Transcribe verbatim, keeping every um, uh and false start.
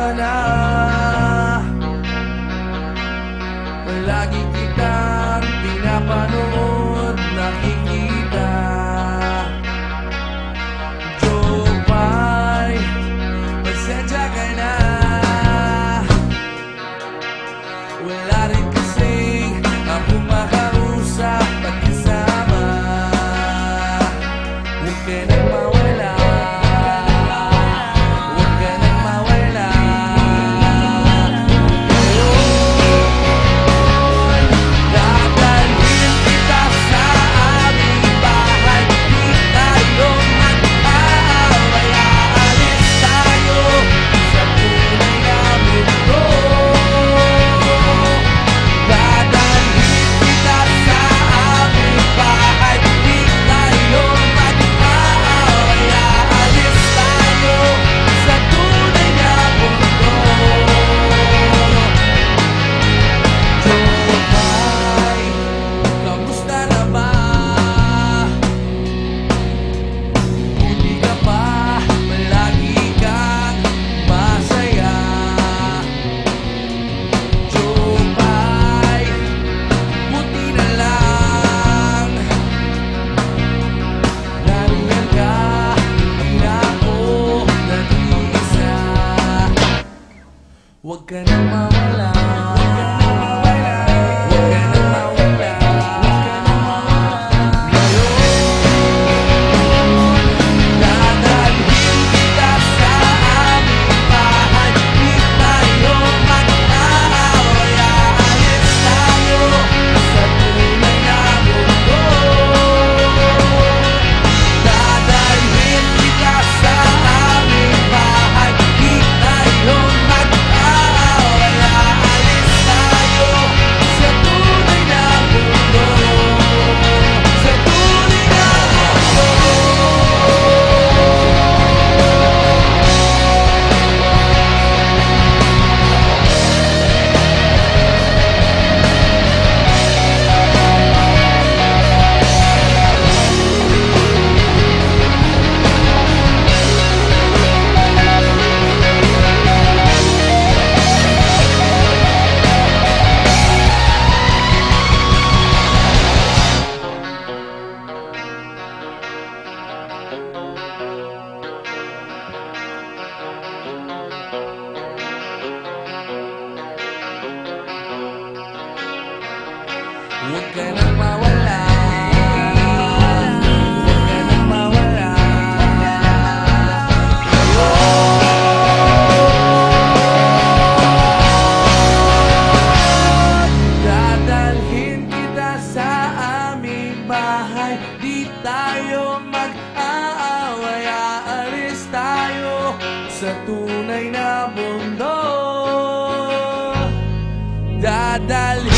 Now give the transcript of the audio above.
na. Lagi kitang pinapanood, nakikita. Jopay, pasensya ka na. Wala rin kasing akong makausap at kasama. Huwag ka nang mawala, huwag ka nang mawala. Dadalhin kita sa aming bahay, di tayo mag-aaway. Aalis tayo sa tunay na mundo. Dadalhin kita sa aming bahay, di tayo mag-aaway. Aalis tayo sa tunay na mundo. Jopay, kamusta na ba? Buti ka ba? Palagi kang masaya. Jopay, buti na lang nariyan ka, di na ako nag-iisa. Huwag ka nang mawala, huwag ka nang mawala, huwag ka nang mawala. Dadalhin kita sa aming bahay, di tayo mag-aaway. Aalis tayo sa tunay na mundo. Dadalhin kita sa aming bahay, di tayo mag-aaway. Aalis tayo sa tunay na mundo. Sa tunay na mundo. Huwag ka nang mawala, huwag ka nang mawala. Dadalhin kita sa aming bahay, di tayo mag-aaway. Aalis tayo sa tunay na mundo. Dadalhin